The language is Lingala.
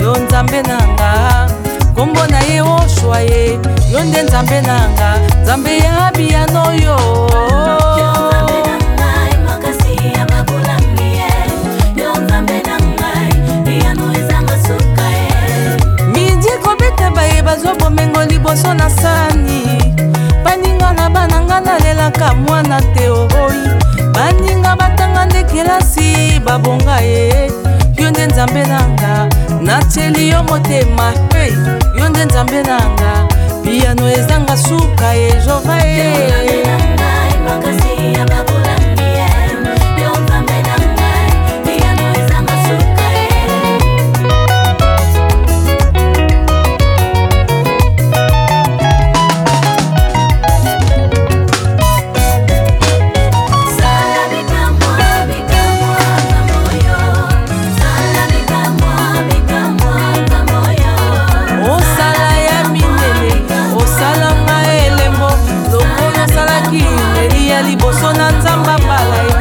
yo nzambe nanga kombo na ye oshwa ye yo nde nzambe nanga nzambe ya biyano yo midi kobeta baye bazobomengo liboso na sani baninga na bananga nalelaka mwana te oyi baninga batanga nde kelasi babonga ye yo nde nzambe nanga nateli yo motema hey, yo nde nzambe nanga biyano ezanga suka ye jova ye liboso na nzamba bala